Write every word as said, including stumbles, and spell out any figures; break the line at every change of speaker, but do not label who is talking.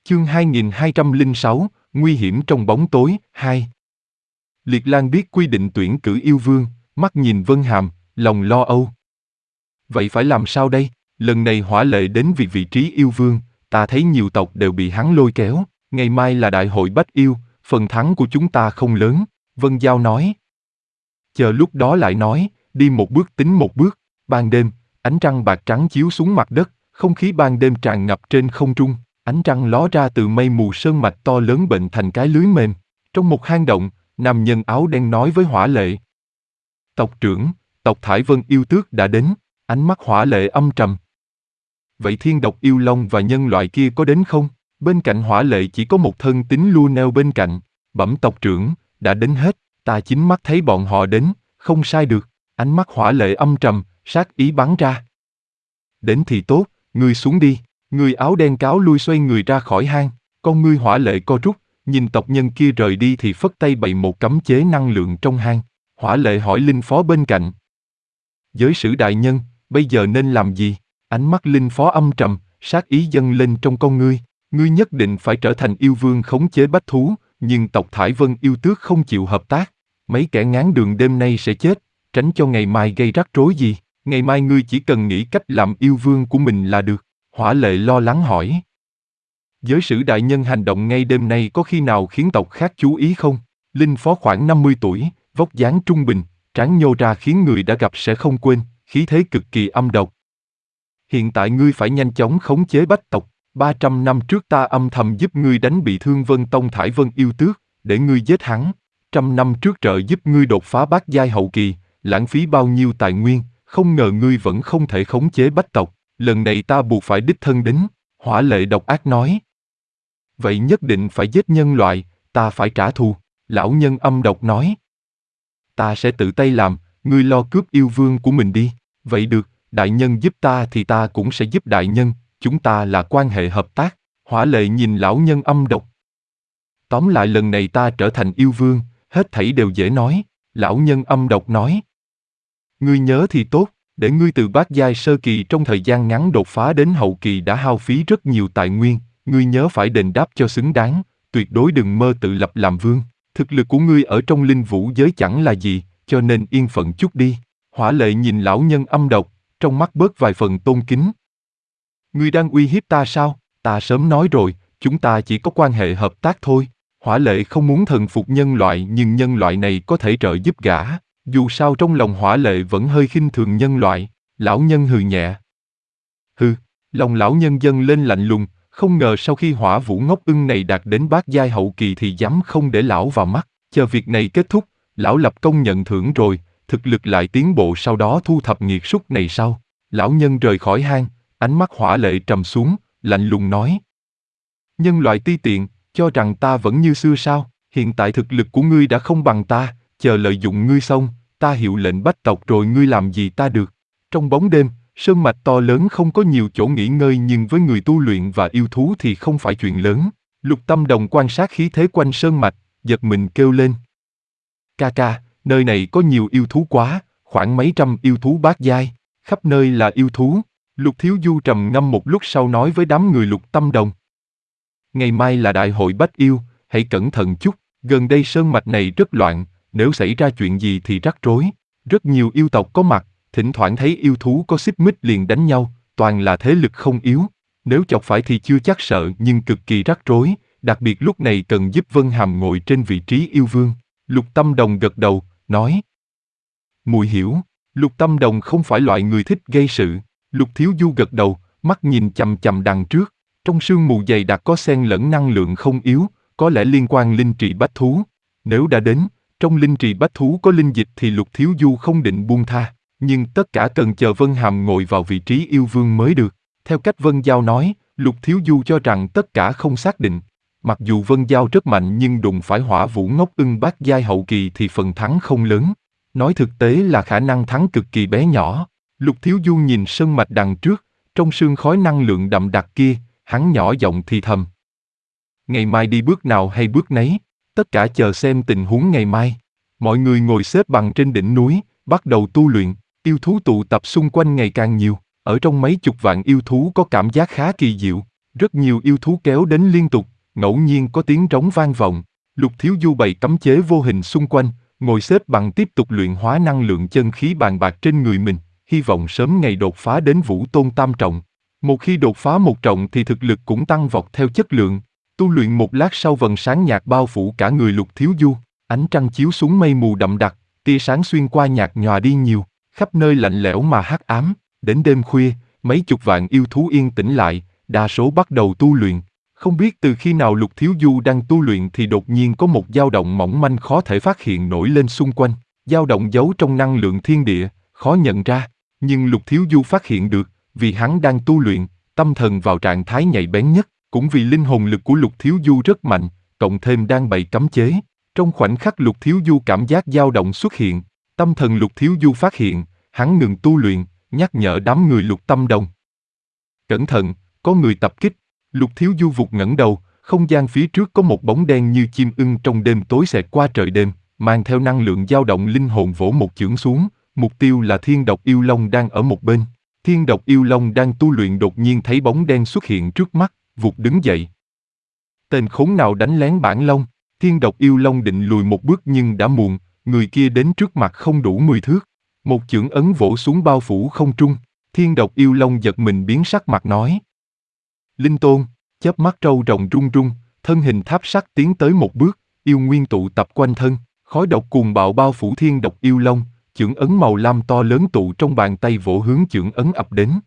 Chương hai nghìn hai trăm lẻ sáu, Nguy hiểm trong bóng tối, hai. Liệt Lan biết quy định tuyển cử yêu vương, mắt nhìn Vân Hàm, lòng lo âu. Vậy phải làm sao đây? Lần này Hỏa Lệ đến vì vị trí yêu vương, ta thấy nhiều tộc đều bị hắn lôi kéo, ngày mai là đại hội bách yêu, phần thắng của chúng ta không lớn, Vân Giao nói. Chờ lúc đó lại nói, đi một bước tính một bước, ban đêm, ánh trăng bạc trắng chiếu xuống mặt đất, không khí ban đêm tràn ngập trên không trung. Ánh trăng ló ra từ mây mù sơn mạch to lớn bệnh thành cái lưới mềm. Trong một hang động, nam nhân áo đen nói với Hỏa Lệ. Tộc trưởng, tộc Thải Vân yêu tước đã đến, ánh mắt Hỏa Lệ âm trầm. Vậy thiên độc yêu long và nhân loại kia có đến không? Bên cạnh Hỏa Lệ chỉ có một thân tín lưu neo bên cạnh. Bẩm tộc trưởng, đã đến hết, ta chính mắt thấy bọn họ đến, không sai được. Ánh mắt Hỏa Lệ âm trầm, sát ý bắn ra. Đến thì tốt, ngươi xuống đi. Người áo đen cáo lui xoay người ra khỏi hang, con ngươi Hỏa Lệ co rút, nhìn tộc nhân kia rời đi thì phất tay bày một cấm chế năng lượng trong hang. Hỏa Lệ hỏi Linh Phó bên cạnh. Giới sử đại nhân, bây giờ nên làm gì? Ánh mắt Linh Phó âm trầm, sát ý dâng lên trong con ngươi. Ngươi nhất định phải trở thành yêu vương khống chế bách thú, nhưng tộc Thải Vân yêu tước không chịu hợp tác. Mấy kẻ ngán đường đêm nay sẽ chết, tránh cho ngày mai gây rắc rối gì. Ngày mai ngươi chỉ cần nghĩ cách làm yêu vương của mình là được. Hỏa Lệ lo lắng hỏi. Giới sử đại nhân hành động ngay đêm nay có khi nào khiến tộc khác chú ý không? Linh Phó khoảng năm mươi tuổi, vóc dáng trung bình, trán nhô ra khiến người đã gặp sẽ không quên, khí thế cực kỳ âm độc. Hiện tại ngươi phải nhanh chóng khống chế bách tộc, ba trăm năm trước ta âm thầm giúp ngươi đánh bị thương Vân Tông Thải Vân yêu tước, để ngươi giết hắn. Trăm năm trước trợ giúp ngươi đột phá bát giai hậu kỳ, lãng phí bao nhiêu tài nguyên, không ngờ ngươi vẫn không thể khống chế bách tộc. Lần này ta buộc phải đích thân đến, Hỏa Lệ độc ác nói. Vậy nhất định phải giết nhân loại, ta phải trả thù, lão nhân âm độc nói. Ta sẽ tự tay làm, ngươi lo cướp yêu vương của mình đi. Vậy được, đại nhân giúp ta thì ta cũng sẽ giúp đại nhân, chúng ta là quan hệ hợp tác. Hỏa Lệ nhìn lão nhân âm độc. Tóm lại lần này ta trở thành yêu vương, hết thảy đều dễ nói, lão nhân âm độc nói. Ngươi nhớ thì tốt. Để ngươi từ bát giai sơ kỳ trong thời gian ngắn đột phá đến hậu kỳ đã hao phí rất nhiều tài nguyên, ngươi nhớ phải đền đáp cho xứng đáng, tuyệt đối đừng mơ tự lập làm vương. Thực lực của ngươi ở trong linh vũ giới chẳng là gì, cho nên yên phận chút đi. Hỏa Lệ nhìn lão nhân âm độc, trong mắt bớt vài phần tôn kính. Ngươi đang uy hiếp ta sao? Ta sớm nói rồi, chúng ta chỉ có quan hệ hợp tác thôi. Hỏa Lệ không muốn thần phục nhân loại nhưng nhân loại này có thể trợ giúp gã. Dù sao trong lòng Hỏa Lệ vẫn hơi khinh thường nhân loại, lão nhân hừ nhẹ. Hừ, lòng lão nhân dâng lên lạnh lùng, không ngờ sau khi Hỏa Vũ ngốc ưng này đạt đến bát giai hậu kỳ thì dám không để lão vào mắt, chờ việc này kết thúc, lão lập công nhận thưởng rồi, thực lực lại tiến bộ sau đó thu thập nghiệt súc này sau. Lão nhân rời khỏi hang, ánh mắt Hỏa Lệ trầm xuống, lạnh lùng nói. Nhân loại ti tiện, cho rằng ta vẫn như xưa sao, hiện tại thực lực của ngươi đã không bằng ta, chờ lợi dụng ngươi xong, ta hiệu lệnh bách tộc rồi ngươi làm gì ta được. Trong bóng đêm, sơn mạch to lớn không có nhiều chỗ nghỉ ngơi nhưng với người tu luyện và yêu thú thì không phải chuyện lớn. Lục Tâm Đồng quan sát khí thế quanh sơn mạch, giật mình kêu lên. Ca ca, nơi này có nhiều yêu thú quá, khoảng mấy trăm yêu thú bát giai, khắp nơi là yêu thú. Lục Thiếu Du trầm ngâm một lúc sau nói với đám người Lục Tâm Đồng. Ngày mai là đại hội bách yêu, hãy cẩn thận chút, gần đây sơn mạch này rất loạn. Nếu xảy ra chuyện gì thì rắc rối, rất nhiều yêu tộc có mặt, thỉnh thoảng thấy yêu thú có xích mích liền đánh nhau, toàn là thế lực không yếu. Nếu chọc phải thì chưa chắc sợ nhưng cực kỳ rắc rối, đặc biệt lúc này cần giúp Vân Hàm ngồi trên vị trí yêu vương. Lục Tâm Đồng gật đầu, nói. Mùi hiểu, Lục Tâm Đồng không phải loại người thích gây sự. Lục Thiếu Du gật đầu, mắt nhìn chằm chằm đằng trước, trong sương mù dày đặc có xen lẫn năng lượng không yếu, có lẽ liên quan linh trì bách thú. Nếu đã đến, trong linh trì bách thú có linh dịch thì Lục Thiếu Du không định buông tha, nhưng tất cả cần chờ Vân Hàm ngồi vào vị trí yêu vương mới được. Theo cách Vân Giao nói, Lục Thiếu Du cho rằng tất cả không xác định. Mặc dù Vân Giao rất mạnh nhưng đụng phải Hỏa Vũ ngốc ưng bát giai hậu kỳ thì phần thắng không lớn. Nói thực tế là khả năng thắng cực kỳ bé nhỏ. Lục Thiếu Du nhìn sơn mạch đằng trước, trong sương khói năng lượng đậm đặc kia, hắn nhỏ giọng thì thầm. Ngày mai đi bước nào hay bước nấy, tất cả chờ xem tình huống ngày mai. Mọi người ngồi xếp bằng trên đỉnh núi, bắt đầu tu luyện, yêu thú tụ tập xung quanh ngày càng nhiều. Ở trong mấy chục vạn yêu thú có cảm giác khá kỳ diệu. Rất nhiều yêu thú kéo đến liên tục, ngẫu nhiên có tiếng trống vang vọng. Lục Thiếu Du bày cấm chế vô hình xung quanh, ngồi xếp bằng tiếp tục luyện hóa năng lượng chân khí bàn bạc trên người mình, hy vọng sớm ngày đột phá đến Vũ Tôn Tam Trọng. Một khi đột phá một trọng thì thực lực cũng tăng vọt theo chất lượng. Tu luyện một lát sau vầng sáng nhạt bao phủ cả người Lục Thiếu Du, ánh trăng chiếu xuống mây mù đậm đặc, tia sáng xuyên qua nhạt nhòa đi nhiều, khắp nơi lạnh lẽo mà hắc ám. Đến đêm khuya, mấy chục vạn yêu thú yên tĩnh lại, đa số bắt đầu tu luyện. Không biết từ khi nào Lục Thiếu Du đang tu luyện thì đột nhiên có một dao động mỏng manh khó thể phát hiện nổi lên xung quanh. Dao động giấu trong năng lượng thiên địa, khó nhận ra. Nhưng Lục Thiếu Du phát hiện được, vì hắn đang tu luyện, tâm thần vào trạng thái nhạy bén nhất, cũng vì linh hồn lực của Lục Thiếu Du rất mạnh, cộng thêm đang bày cấm chế. Trong khoảnh khắc Lục Thiếu Du cảm giác dao động xuất hiện, tâm thần Lục Thiếu Du phát hiện, hắn ngừng tu luyện, nhắc nhở đám người Lục Tâm Đồng. Cẩn thận, có người tập kích. Lục Thiếu Du vụt ngẩng đầu, không gian phía trước có một bóng đen như chim ưng trong đêm tối xẹt qua trời đêm, mang theo năng lượng dao động linh hồn vỗ một chưởng xuống, mục tiêu là Thiên Độc Yêu Long đang ở một bên. Thiên Độc Yêu Long đang tu luyện đột nhiên thấy bóng đen xuất hiện trước mắt, vụt đứng dậy. Tên khốn nào đánh lén bản long? Thiên Độc Yêu Long định lùi một bước nhưng đã muộn, người kia đến trước mặt không đủ mười thước. Một chưởng ấn vỗ xuống bao phủ không trung. Thiên Độc Yêu Long giật mình biến sắc mặt nói. Linh Tôn, chớp mắt trâu rồng rung rung, thân hình tháp sắt tiến tới một bước, yêu nguyên tụ tập quanh thân, khói độc cuồng bạo bao phủ Thiên Độc Yêu Long, chưởng ấn màu lam to lớn tụ trong bàn tay vỗ hướng chưởng ấn ập đến.